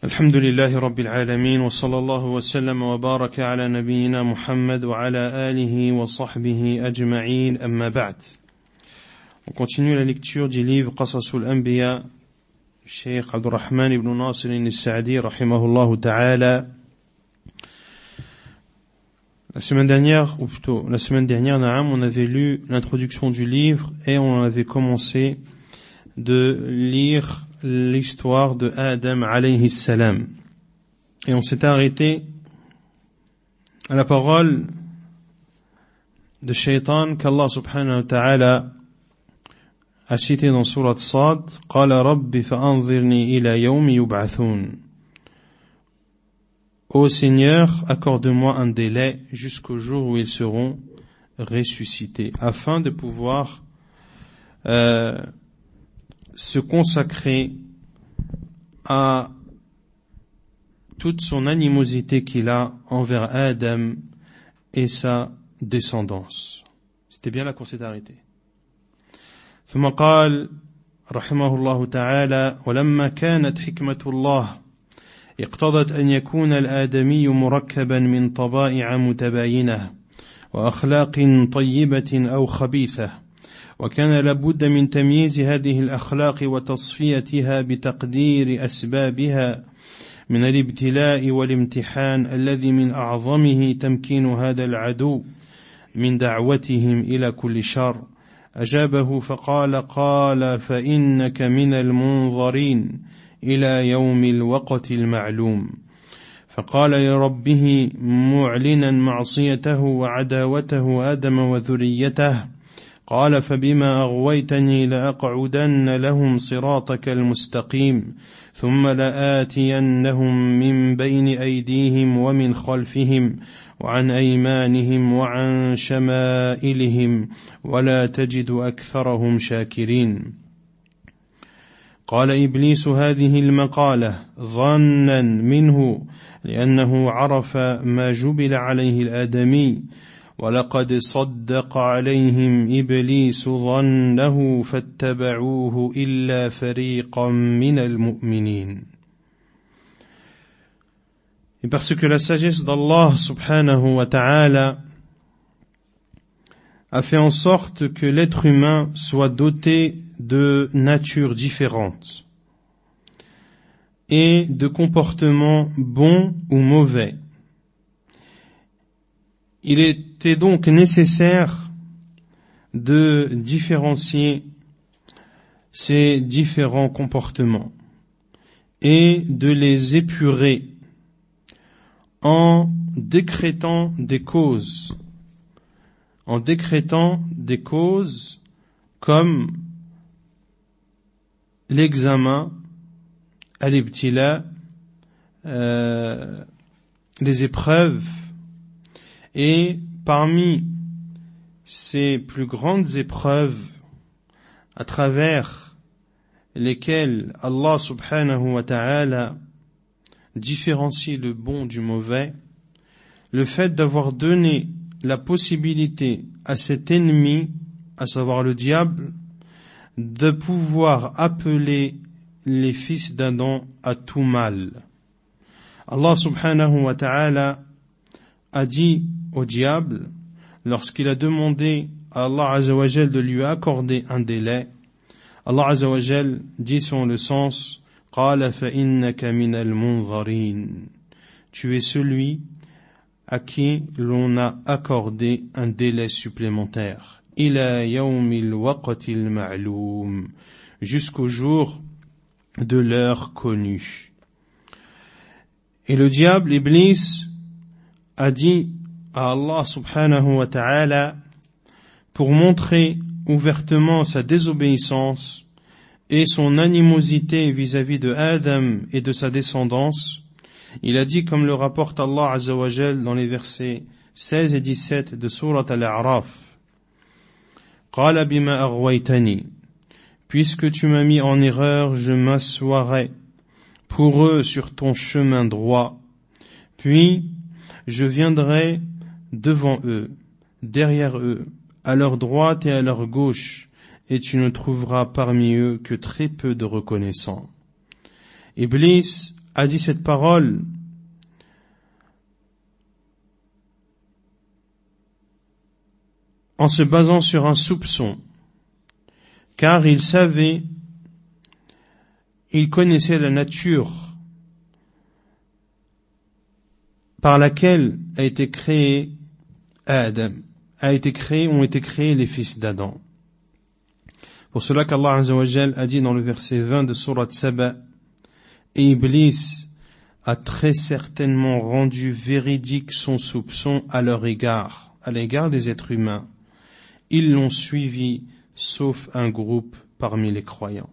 الحمد لله رب العالمين وصلى الله وسلم وبارك على نبينا محمد وعلى آله وصحبه أجمعين أما بعد. On continue la lecture du livre Qasasul Anbiya, Cheikh Abdurrahman ibn Nasir al-Sa'di rahimahullah ta'ala. La semaine dernière, on avait lu l'introduction du livre et on avait commencé de lire l'histoire de Adam alayhi salam. Et on s'était arrêté à la parole de Shaitan qu'Allah subhanahu wa ta'ala a cité dans Surat Sad, Qala Rabbi fa'anzirni ila yawmi yub'athun. Ô Seigneur, accorde-moi un délai jusqu'au jour où ils seront ressuscités, afin de pouvoir se consacrer à toute son animosité qu'il a envers Adam et sa descendance. C'était bien là qu'on s'est arrêté. ثم قال رحمه الله تعالى ولما كانت حكمة الله اقتضت أن يكون الآدمي مركبا من طبائع متباينة وأخلاق طيبة أو خبيثة وكان لابد من تمييز هذه الأخلاق وتصفيتها بتقدير أسبابها من الابتلاء والامتحان الذي من أعظمه تمكين هذا العدو من دعوتهم إلى كل شر أجابه فقال فإنك من المنظرين إلى يوم الوقت المعلوم فقال لربه معلنا معصيته وعداوته آدم وذريته قال فبما أغويتني لأقعدن لهم صراطك المستقيم ثم لآتينهم من بين أيديهم ومن خلفهم وعن أيمانهم وعن شمائلهم ولا تجد أكثرهم شاكرين. قال إبليس هذه المقالة ظنا منه لأنه عرف ما جبل عليه الآدمي ولقد صدق عليهم إبليس ظنه فاتبعوه إلا فريقا من المؤمنين. Et parce que la sagesse d'Allah subhanahu wa ta'ala a fait en sorte que l'être humain soit doté de natures différentes et de comportements bons ou mauvais. Il était donc nécessaire de différencier ces différents comportements et de les épurer en décrétant des causes comme l'examen, al-ibtila, les épreuves. Et parmi ces plus grandes épreuves à travers lesquelles Allah subhanahu wa ta'ala différencie le bon du mauvais, le fait d'avoir donné la possibilité à cet ennemi, à savoir le diable, de pouvoir appeler les fils d'Adam à tout mal. Allah subhanahu wa ta'ala a dit au diable, lorsqu'il a demandé à Allah Azza wa Jal de lui accorder un délai, Allah Azza wa Jal dit selon le sens, قَالَ فَإِنَّكَ مِنَ الْمُنظَرِينَ. Tu es celui à qui l'on a accordé un délai supplémentaire. إِلَى يَوْمِ الْوَقْتِ الْمَعْلُومِ. Jusqu'au jour de l'heure connue. Et le diable, Iblis, a dit à Allah subhanahu wa ta'ala, pour montrer ouvertement sa désobéissance et son animosité vis-à-vis de Adam et de sa descendance, il a dit, comme le rapporte Allah azza wa jal dans les versets 16 et 17 de Surat Al-A'raf, Qala bima aghwaytani, puisque tu m'as mis en erreur, je m'assoirai pour eux sur ton chemin droit, puis je viendrai devant eux, derrière eux, à leur droite et à leur gauche, et tu ne trouveras parmi eux que très peu de reconnaissants. Iblis a dit cette parole en se basant sur un soupçon, car il connaissait la nature par laquelle ont été créés les fils d'Adam. Pour cela qu'Allah Azza wa Jal a dit dans le verset 20 de Sourate Saba, et Iblis a très certainement rendu véridique son soupçon à l'égard des êtres humains. Ils l'ont suivi, sauf un groupe parmi les croyants.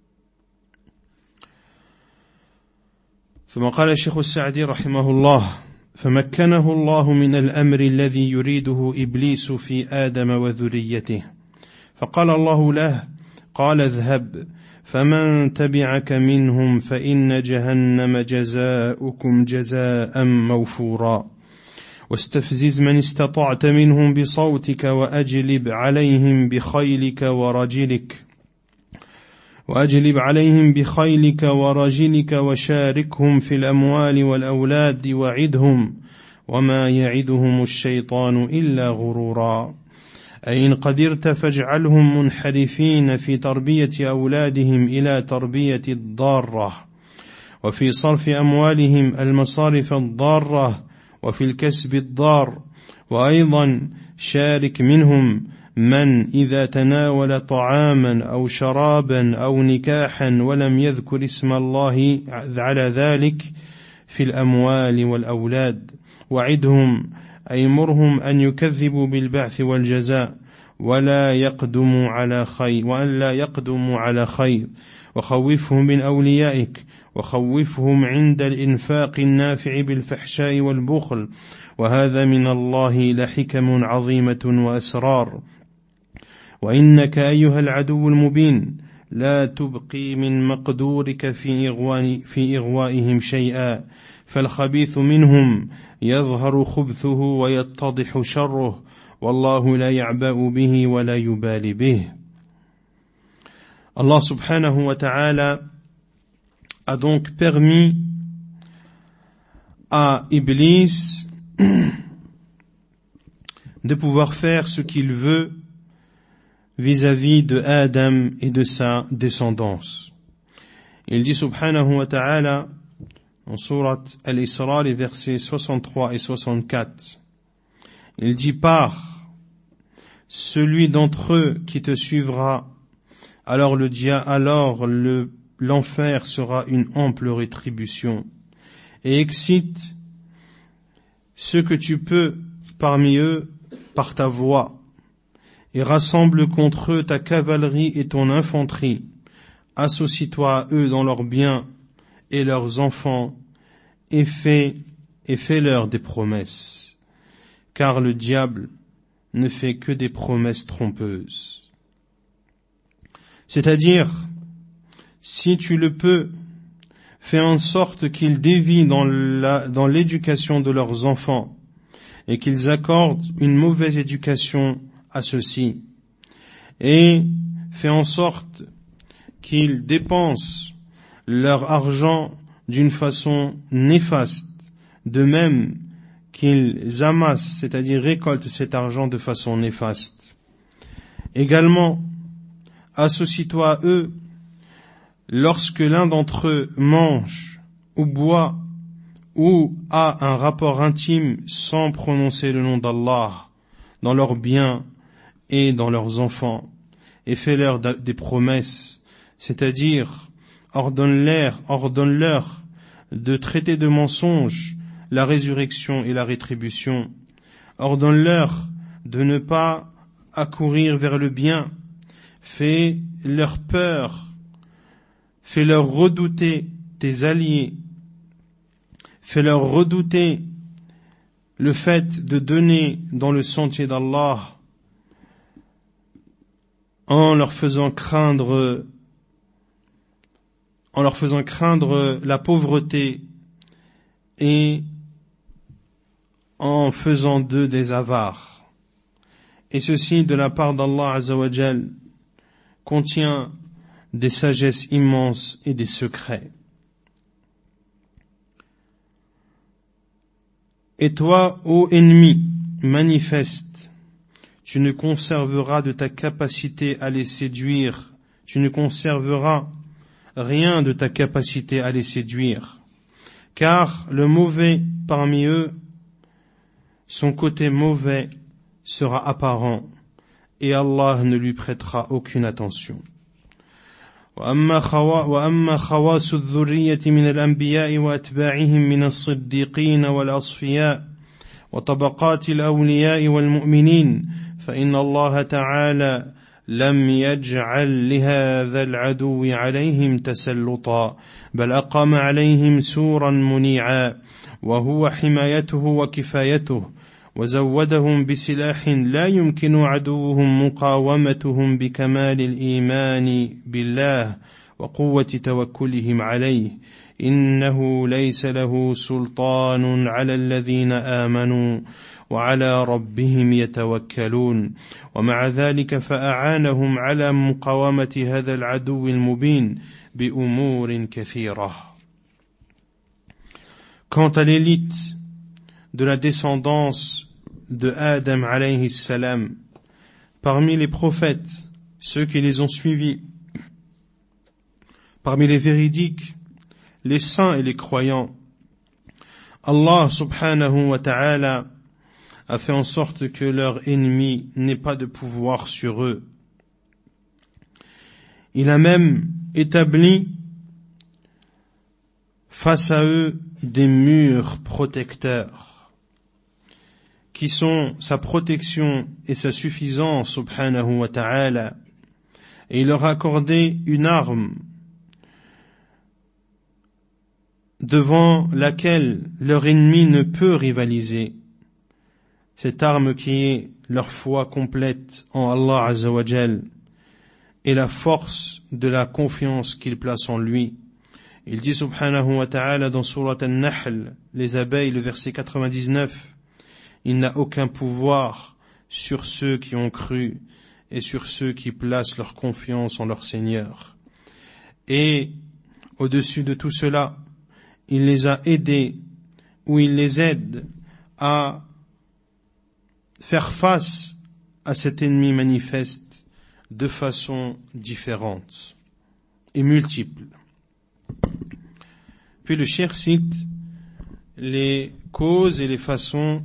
ثم قال الشيخ السعدي رحمه الله فمكنه الله من الأمر الذي يريده إبليس في آدم وذريته فقال الله له قال اذهب فمن تبعك منهم فإن جهنم جزاؤكم جزاء موفورا واستفزز من استطعت منهم بصوتك وأجلب عليهم بخيلك ورجلك وشاركهم في الأموال والأولاد وعدهم وما يعدهم الشيطان إلا غرورا أي إن قدرت فاجعلهم منحرفين في تربية أولادهم إلى تربية الضارة وفي صرف أموالهم المصارف الضارة وفي الكسب الضار وأيضا شارك منهم من إذا تناول طعاما أو شرابا أو نكاحا ولم يذكر اسم الله على ذلك في الأموال والأولاد وعدهم أي مرهم أن يكذبوا بالبعث والجزاء وأن لا يقدموا على خير وخوفهم من أوليائك وخوفهم عند الإنفاق النافع بالفحشاء والبخل وهذا من الله لحكم عظيمة وأسرار وإنك أيها العدو المبين لا تبقي من مقدورك في إغوائهم شيئا فالخبيث منهم يظهر خبثه ويتضح شره والله لا يعبأ به ولا يبالي به. Allah subhanahu wa ta'ala a donc permis à Iblis de pouvoir faire ce qu'il veut vis-à-vis de Adam et de sa descendance. Il dit subhanahu wa ta'ala en sourate Al-Isra, les versets 63 et 64, il dit par celui d'entre eux qui te suivra, alors l'enfer sera une ample rétribution, et excite ce que tu peux parmi eux par ta voix, et rassemble contre eux ta cavalerie et ton infanterie, associe-toi à eux dans leurs biens et leurs enfants, et fais-leur des promesses, car le diable ne fait que des promesses trompeuses. C'est-à-dire, si tu le peux, fais en sorte qu'ils dévient dans l'éducation de leurs enfants et qu'ils accordent une mauvaise éducation à ceux-ci, et fais en sorte qu'ils dépensent leur argent d'une façon néfaste, de même qu'ils amassent, c'est-à-dire récoltent cet argent de façon néfaste. Également, associe-toi à eux lorsque l'un d'entre eux mange ou boit ou a un rapport intime sans prononcer le nom d'Allah dans leurs biens et dans leurs enfants, et fais-leur des promesses, c'est-à-dire ordonne-leur de traiter de mensonge la résurrection et la rétribution, ordonne-leur de ne pas accourir vers le bien, fais-leur peur, fais-leur redouter tes alliés, fais-leur redouter le fait de donner dans le sentier d'Allah en leur faisant craindre la pauvreté et en faisant d'eux des avares. Et ceci de la part d'Allah Azza wa Jal contient des sagesses immenses et des secrets. Et toi, ô ennemi manifeste, tu ne conserveras de ta capacité à les séduire, tu ne conserveras rien de ta capacité à les séduire, car le mauvais parmi eux, son côté mauvais sera apparent, et Allah ne lui prêtera aucune attention. وأما خواص الذرية من الأنبياء وأتباعهم من الصديقين والأصفياء وطبقات الأولياء والمؤمنين فإن الله تعالى لم يجعل لهذا العدو عليهم تسلطا بل أقام عليهم سورا منيعا وهو حمايته وكفايته وزودهم بسلاح لا يمكن عدوهم مقاومتهم بكمال الإيمان بالله وقوة توكلهم عليه إنه ليس له سلطان على الذين آمنوا وعلى ربهم يتوكلون ومع ذلك فأعانهم على مقاومة هذا العدو المبين بأمور كثيرة. Quant à l'élite de la descendance de Adam alayhi salam, parmi les prophètes, ceux qui les ont suivis, parmi les véridiques, les saints et les croyants, Allah subhanahu wa ta'ala a fait en sorte que leur ennemi n'ait pas de pouvoir sur eux. Il a même établi face à eux des murs protecteurs qui sont sa protection et sa suffisance subhanahu wa ta'ala, et il leur a accordé une arme devant laquelle leur ennemi ne peut rivaliser, cette arme qui est leur foi complète en Allah Azza wa Jal et la force de la confiance qu'ils placent en lui. Il dit subhanahu wa ta'ala dans Surat An-Nahl, les abeilles, le verset 99, il n'a aucun pouvoir sur ceux qui ont cru et sur ceux qui placent leur confiance en leur Seigneur. Et au-dessus de tout cela, il les a aidés, ou il les aide à faire face à cet ennemi manifeste de façon différente et multiple. Puis le cheikh cite les causes et les façons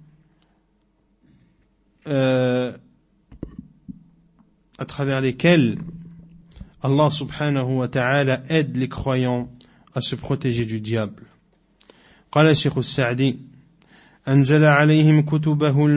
à travers lesquelles Allah subhanahu wa ta'ala aide les croyants à se protéger du diable. قال الشيخ السعدي أنزل عليه كتبه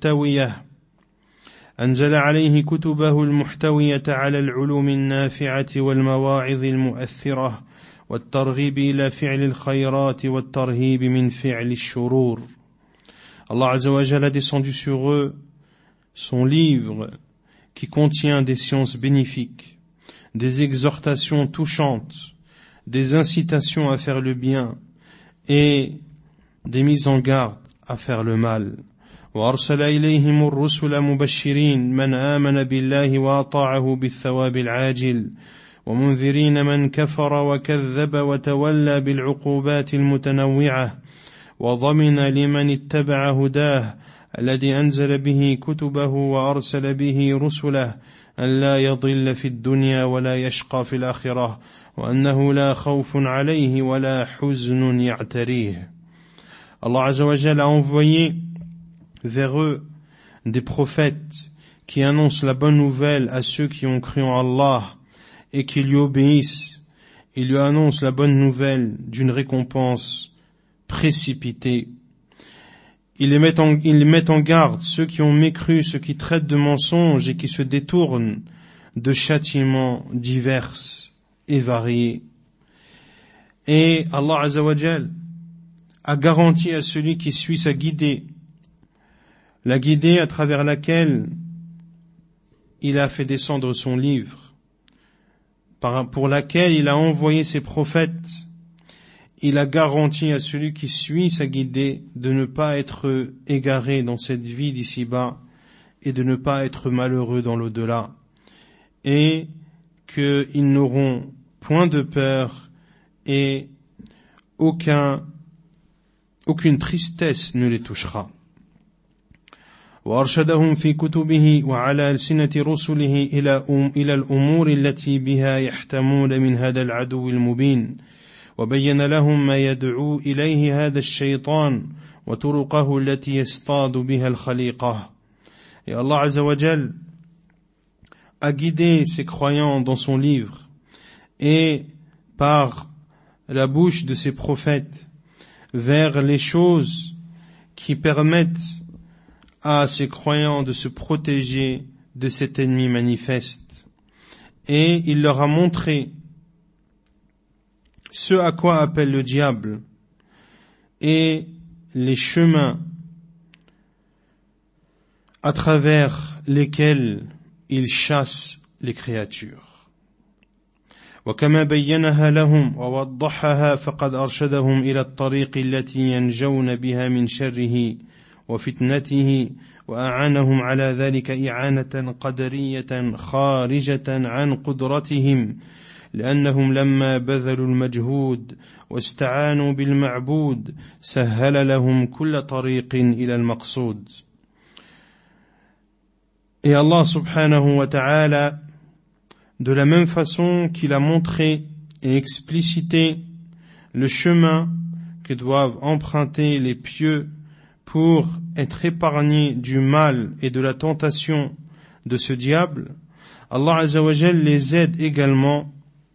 المحتوية على العلوم النافعة والمواعظ المؤثرة والترغيب إلى فعل الخيرات والترهيب من فعل الشرور. Allah Azza wa Jalla a descendu sur eux son livre qui contient des sciences bénéfiques, des exhortations touchantes, des incitations à faire le bien et des mises en garde à faire le mal. وأرسل إليهم الرسل مبشرين من آمن بالله وأطاعه بالثواب العاجل ومنذرين من كفر وكذب وتولى بالعقوبات المتنوعة وضمن لمن اتبع هداه الذي أنزل به كتبه وأرسل به رسله أن لا يضل في الدنيا ولا يشقى في الآخرة وأنه لا خوف عليه ولا حزن يعتريه. Allah Azza wa Jalla a envoyé vers eux des prophètes qui annoncent la bonne nouvelle à ceux qui ont cru en Allah et qui lui obéissent. Ils lui annoncent la bonne nouvelle d'une récompense précipitée. Ils les mettent en garde, ceux qui ont mécru, ceux qui traitent de mensonges et qui se détournent de châtiments divers et variés. Et Allah Azza wa Jal a garanti à celui qui suit sa guidée, la guidée à travers laquelle il a fait descendre son livre, pour laquelle il a envoyé ses prophètes. Il a garanti à celui qui suit sa guidée de ne pas être égaré dans cette vie d'ici-bas et de ne pas être malheureux dans l'au-delà, et qu'ils n'auront point de peur et aucun aucune tristesse ne les touchera. وأرشدهم في كتبه وعلى ألسنة رسله إلى الأمور التي بها يحتمون من هذا العدو المبين وبين لهم ما يدعو إليه هذا الشيطان وطرقه التي يصطاد بها الخليقة. Et Allah Azza wa Jal a guidé ses croyants dans son livre et par la bouche de ses prophètes vers les choses qui permettent à ses croyants de se protéger de cet ennemi manifeste. Et il leur a montré ce à quoi appelle le diable et les chemins à travers lesquels il chasse les créatures. وكما بينها لهم ووضحها فقد أرشدهم إلى الطريق التي ينجون بها من شره وفتنته وأعانهم على ذلك إعانة قدرية خارجة عن قدرتهم لأنهم لما بذلوا المجهود واستعانوا بالمعبود سهل لهم كل طريق إلى المقصود. Et Allah subhanahu wa ta'ala, de la même façon qu'il a montré et explicité le chemin que doivent emprunter les pieux pour être épargnés du mal et de la tentation de ce diable, Allah Azza wa Jal les aide également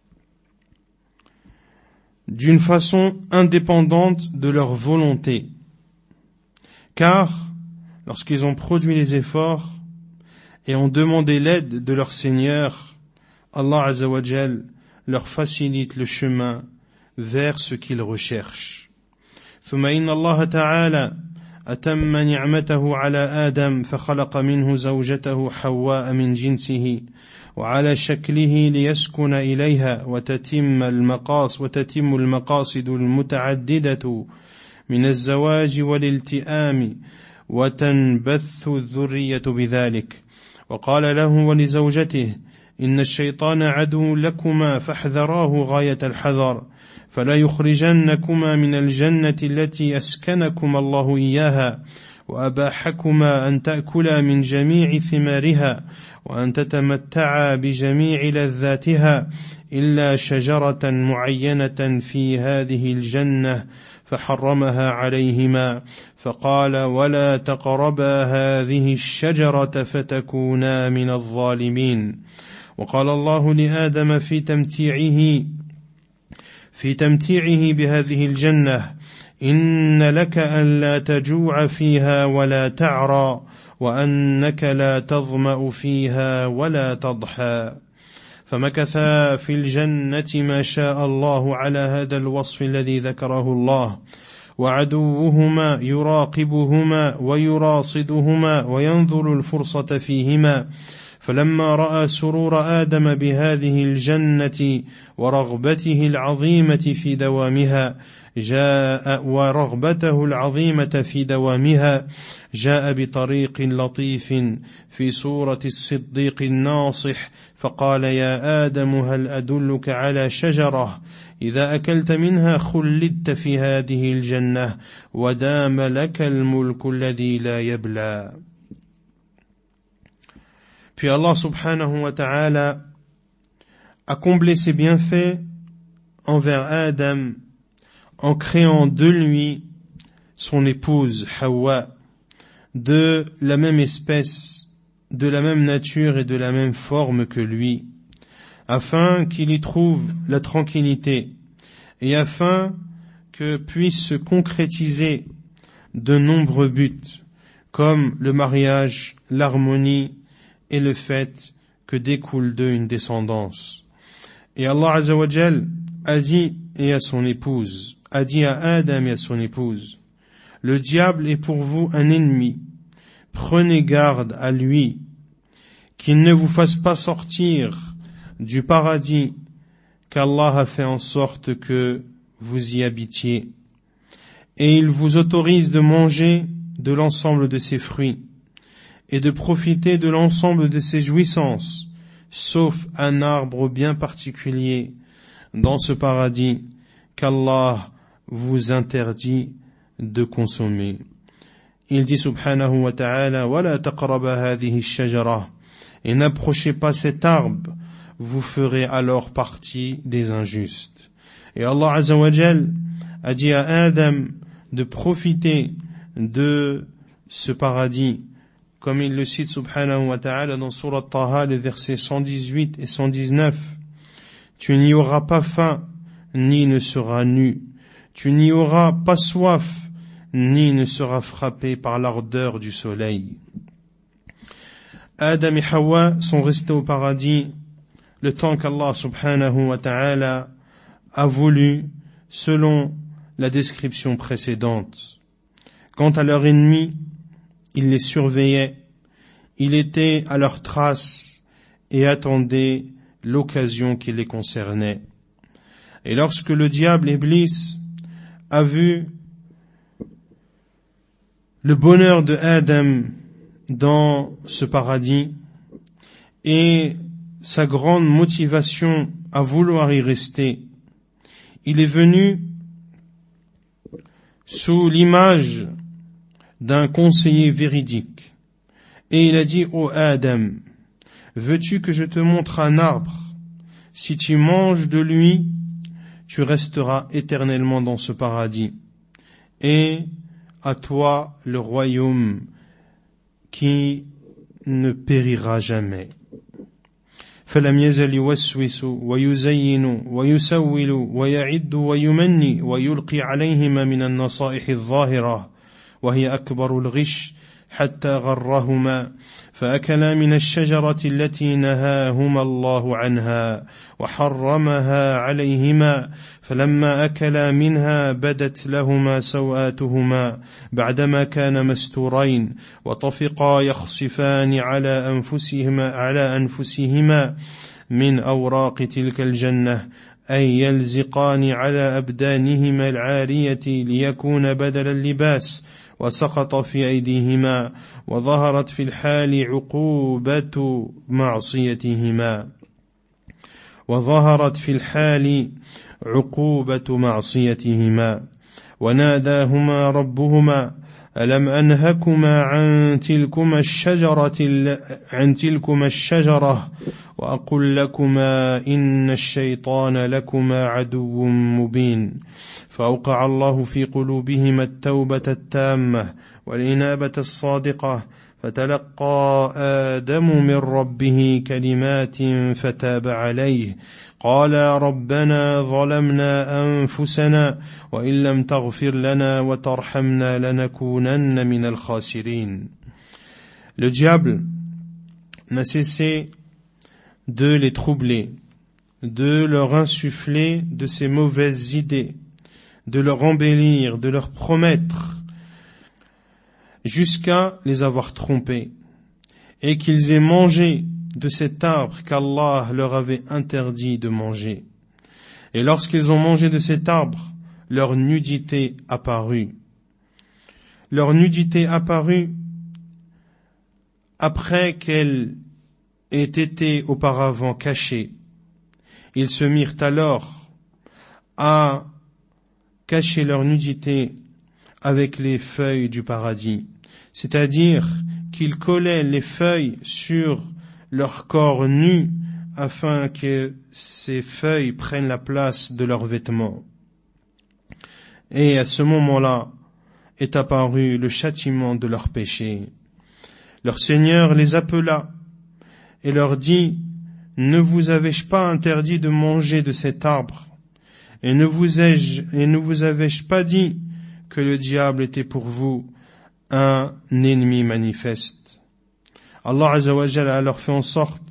d'une façon indépendante de leur volonté. Car, lorsqu'ils ont produit les efforts et ont demandé l'aide de leur Seigneur, Allah Azza wa Jal leur facilite le chemin vers ce qu'ils recherchent. ثم إن الله تعالى أتم نعمته على آدم فخلق منه زوجته حواء من جنسه وعلى شكله ليسكن إليها وتتم المقاصد المتعددة من الزواج والالتئام وتنبث الذرية بذلك. وقال له ولزوجته إن الشيطان عدو لكما فاحذراه غاية الحذر فلا يخرجنكما من الجنة التي أسكنكما الله إياها وأباحكما أن تأكلا من جميع ثمارها وأن تتمتعا بجميع لذاتها إلا شجرة معينة في هذه الجنة فحرمها عليهما فقال ولا تقربا هذه الشجرة فتكونا من الظالمين. وقال الله لآدم في تمتيعه بهذه الجنة إن لك أن لا تجوع فيها ولا تعرى وأنك لا تظمأ فيها ولا تضحى. فمكثا في الجنة ما شاء الله على هذا الوصف الذي ذكره الله وعدوهما يراقبهما ويراصدهما وينظر الفرصة فيهما فلما رأى سرور آدم بهذه الجنة ورغبته العظيمة في دوامها جاء بطريق لطيف في صورة الصديق الناصح فقال يا آدم هل أدلك على شجرة إذا أكلت منها خلدت في هذه الجنة ودام لك الملك الذي لا يبلى. Puis Allah subhanahu wa ta'ala a comblé ses bienfaits envers Adam en créant de lui son épouse Hawa, de la même espèce, de la même nature et de la même forme que lui, afin qu'il y trouve la tranquillité et afin que puissent se concrétiser de nombreux buts comme le mariage, l'harmonie et le fait que découle d'eux une descendance. Et Allah Azza wa Jal a dit à Adam et à son épouse, le diable est pour vous un ennemi, prenez garde à lui, qu'il ne vous fasse pas sortir du paradis qu'Allah a fait en sorte que vous y habitiez. Et il vous autorise de manger de l'ensemble de ses fruits et de profiter de l'ensemble de ses jouissances, sauf un arbre bien particulier dans ce paradis qu'Allah vous interdit de consommer. Il dit subhanahu wa ta'ala, وَلَا تَقْرَبَ هَذِهِ الشَّجَرَةِ, et n'approchez pas cet arbre, vous ferez alors partie des injustes. Et Allah Azza wa Jal a dit à Adam de profiter de ce paradis, comme il le cite subhanahu wa ta'ala dans Surat Taha, les versets 118 et 119. Tu n'y auras pas faim, ni ne seras nu. Tu n'y auras pas soif, ni ne seras frappé par l'ardeur du soleil. Adam et Hawa sont restés au paradis le temps qu'Allah subhanahu wa ta'ala a voulu, selon la description précédente. Quant à leur ennemi, il les surveillait, il était à leur trace et attendait l'occasion qui les concernait. Et lorsque le diable Iblis a vu le bonheur de Adam dans ce paradis et sa grande motivation à vouloir y rester, il est venu sous l'image d'un conseiller véridique et il a dit: ô Adam, veux-tu que je te montre un arbre? Si tu manges de lui, tu resteras éternellement dans ce paradis, et à toi le royaume qui ne périra jamais. فلم يزل يوسوس ويزين ويسول ويعد ويمني ويلقي عليهما من النصائح الظاهرة وهي أكبر الغش حتى غرهما فأكلا من الشجرة التي نهاهما الله عنها وحرمها عليهما فلما أكلا منها بدت لهما سوآتهما بعدما كان مستورين وطفقا يخصفان على أنفسهما من أوراق تلك الجنة أي يلزقان على أبدانهما العارية ليكون بدل اللباس وسقط في أيديهما وظهرت في الحال عقوبة معصيتهما وناداهما ربهما ألم أنهكما عن تلكما الشجرة وأقل لكما إن الشيطان لكما عدو مبين فأوقع الله في قلوبهما التوبة التامة والإنابة الصادقة فتلقى آدم من ربه كلمات فتاب عليه قال ربنا ظلمنا أنفسنا وإن لم تغفر لنا وترحمنا لنكونن من الخاسرين. Le diable n'a cessé de les troubler, de leur insuffler de ses mauvaises idées, de leur embellir, de leur promettre, jusqu'à les avoir trompés, et qu'ils aient mangé de cet arbre qu'Allah leur avait interdit de manger. Et lorsqu'ils ont mangé de cet arbre, leur nudité apparut. Leur nudité apparut après qu'elle ait été auparavant cachée. Ils se mirent alors à cacher leur nudité avec les feuilles du paradis, c'est-à-dire qu'ils collaient les feuilles sur leur corps nu afin que ces feuilles prennent la place de leurs vêtements. Et à ce moment-là est apparu le châtiment de leurs péchés. Leur Seigneur les appela et leur dit: ne vous avais-je pas interdit de manger de cet arbre? Et ne vous avais-je pas dit que le diable était pour vous un ennemi manifeste? Allah Azza wa Jalla a leur fait en sorte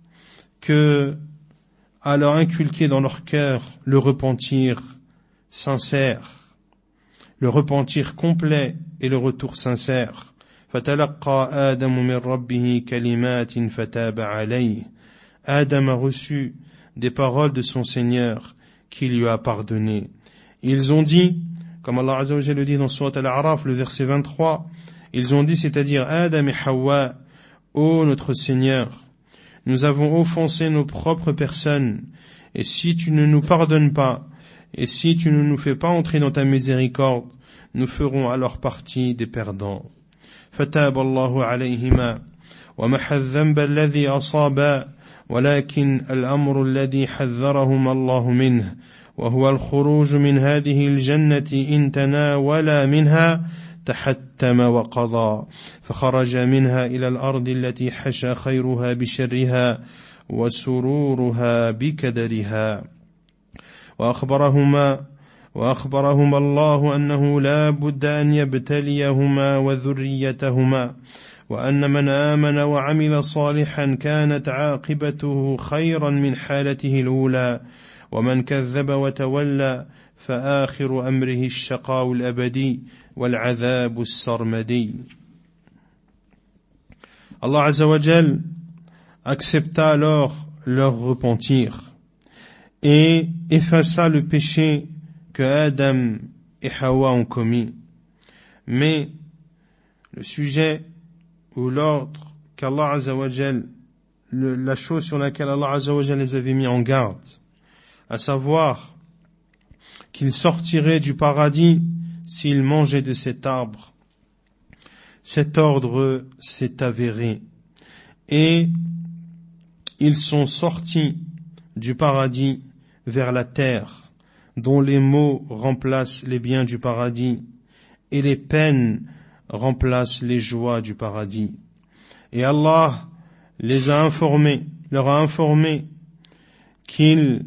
à leur inculquer dans leur cœur le repentir sincère, le repentir complet et le retour sincère. فَتَلَقَّى آدَمُ مِنْ رَبِّهِ كَلِمَاتٍ فَتَابَ عَلَيْهِ. Adam a reçu des paroles de son Seigneur qui lui a pardonné. Ils ont dit, comme Allah Azza wa Jalla le dit dans Surat Al-A'raf, le verset 23, ils ont dit, c'est-à-dire Adam et Hawa: ô notre Seigneur, nous avons offensé nos propres personnes, et si tu ne nous pardonnes pas, et si tu ne nous fais pas entrer dans ta miséricorde, nous ferons alors partie des perdants. فتاب الله عليهما ومحى الذنب الذي أصابا ولكن الأمر الذي حذرهما الله منه وهو الخروج من هذه الجنة إن تناولا منها تحتم وقضى فخرج منها إلى الأرض التي حشى خيرها بشرها وسرورها بكدرها وأخبرهما الله أنه لا بد أن يبتليهما وذريتهما وأن من آمن وعمل صالحا كانت عاقبته خيرا من حالته الأولى ومن كذب وتولى فآخر أمره الشقاء الأبدي والعذاب السرمدي. Allah Azza wa Jal accepta alors leur repentir et effaça le péché que Adam et Hawa ont commis. Mais le sujet ou l'ordre qu'Allah Azza wa Jal, la chose sur laquelle Allah Azza wa Jal les avait mis en garde, à savoir qu'ils sortiraient du paradis s'ils mangeaient de cet arbre, cet ordre s'est avéré et ils sont sortis du paradis vers la terre, dont les maux remplacent les biens du paradis et les peines remplacent les joies du paradis. Et Allah leur a informé qu'il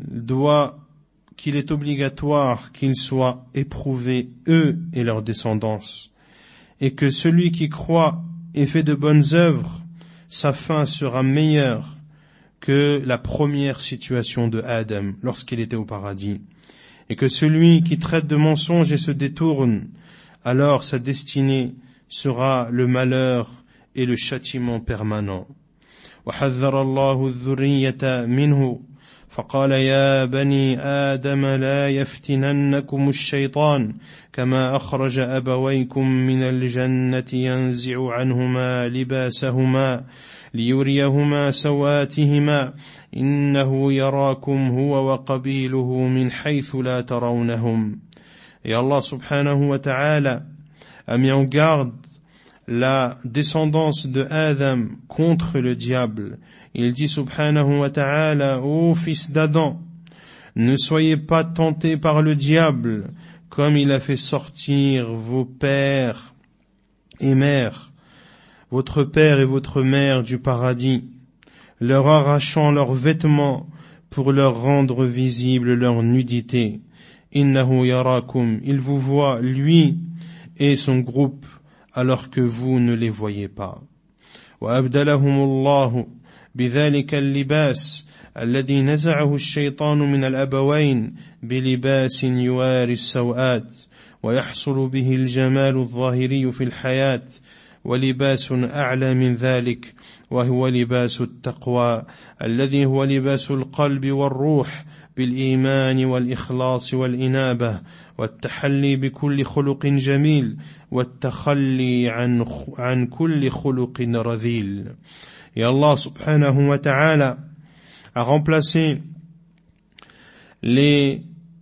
est obligatoire qu'ils soient éprouvés, eux et leur descendance, et que celui qui croit et fait de bonnes œuvres, sa fin sera meilleure que la première situation de Adam lorsqu'il était au paradis, et que celui qui traite de mensonge et se détourne, alors sa destinée sera le malheur et le châtiment permanent. وحذر الله الذرية منه فقال يا بني آدم لا يفتننكم الشيطان كما أخرج أبويكم من الجنة ينزع عنهما لباسهما ليريهما سواتهما إنه يراكم هو وقبيله من حيث لا ترونهم. Et Allah subhanahu wa ta'ala a mis en garde la descendance de Adam contre le diable. Il dit subhanahu wa ta'ala: ô fils d'Adam, ne soyez pas tentés par le diable, comme il a fait sortir vos pères et mères, votre père et votre mère du paradis, leur arrachant leurs vêtements pour leur rendre visible leur nudité. Innahu yarakum, il vous voit, lui et son groupe, alors que vous ne les voyez pas. وأبدلهم الله بذلك اللباس الذي نزعه الشيطان من الأبوين بلباس يواري السوءات ويحصل به الجمال الظاهري في الحياة ولباس أعلى من ذلك وهو لباس التقوى الذي هو لباس القلب والروح بالإيمان والإخلاص والإنابة والتحلي بكل خلق جميل والتخلي عن كل خلق رذيل. Et Allah subhanahu wa ta'ala a remplacé les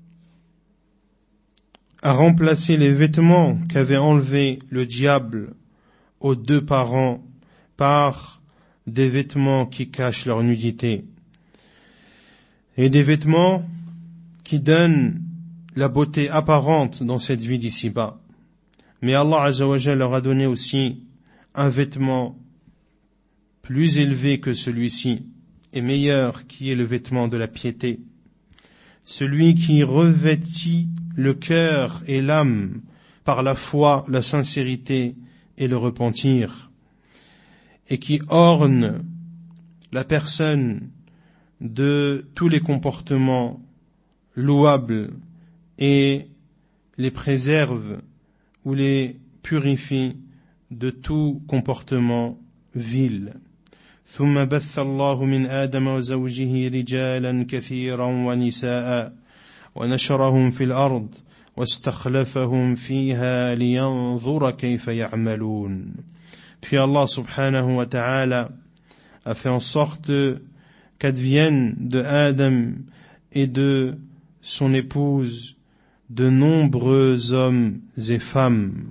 vêtements qu'avait enlevé le diable aux deux parents par des vêtements qui cachent leur nudité et des vêtements qui donnent la beauté apparente dans cette vie d'ici-bas. Mais Allah Azza wa Jalla leur a donné aussi un vêtement plus élevé que celui-ci et meilleur, qui est le vêtement de la piété, celui qui revêtit le cœur et l'âme par la foi, la sincérité et le repentir, et qui orne la personne de tous les comportements louables et les préserve ou les purifie de tout comportement vil. ثم بث الله من آدم وزوجه رجالا كثيرا ونساء ونشرهم في الأرض واستخلفهم فيها لينظر كيف يعملون. Puis Allah subhanahu wa ta'ala a fait en sorte qu'advienne de Adam et de son épouse de nombreux hommes et femmes,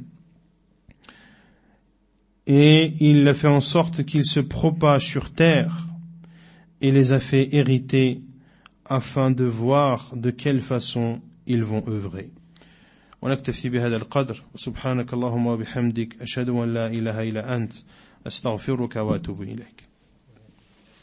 et il a fait en sorte qu'ils se propagent sur terre et les a fait hériter afin de voir de quelle façon ils vont œuvrer. ونكتفي بهذا القدر سبحانك اللهم وبحمدك أشهد أن لا إله إلا أنت أستغفرك وأتوب إليك.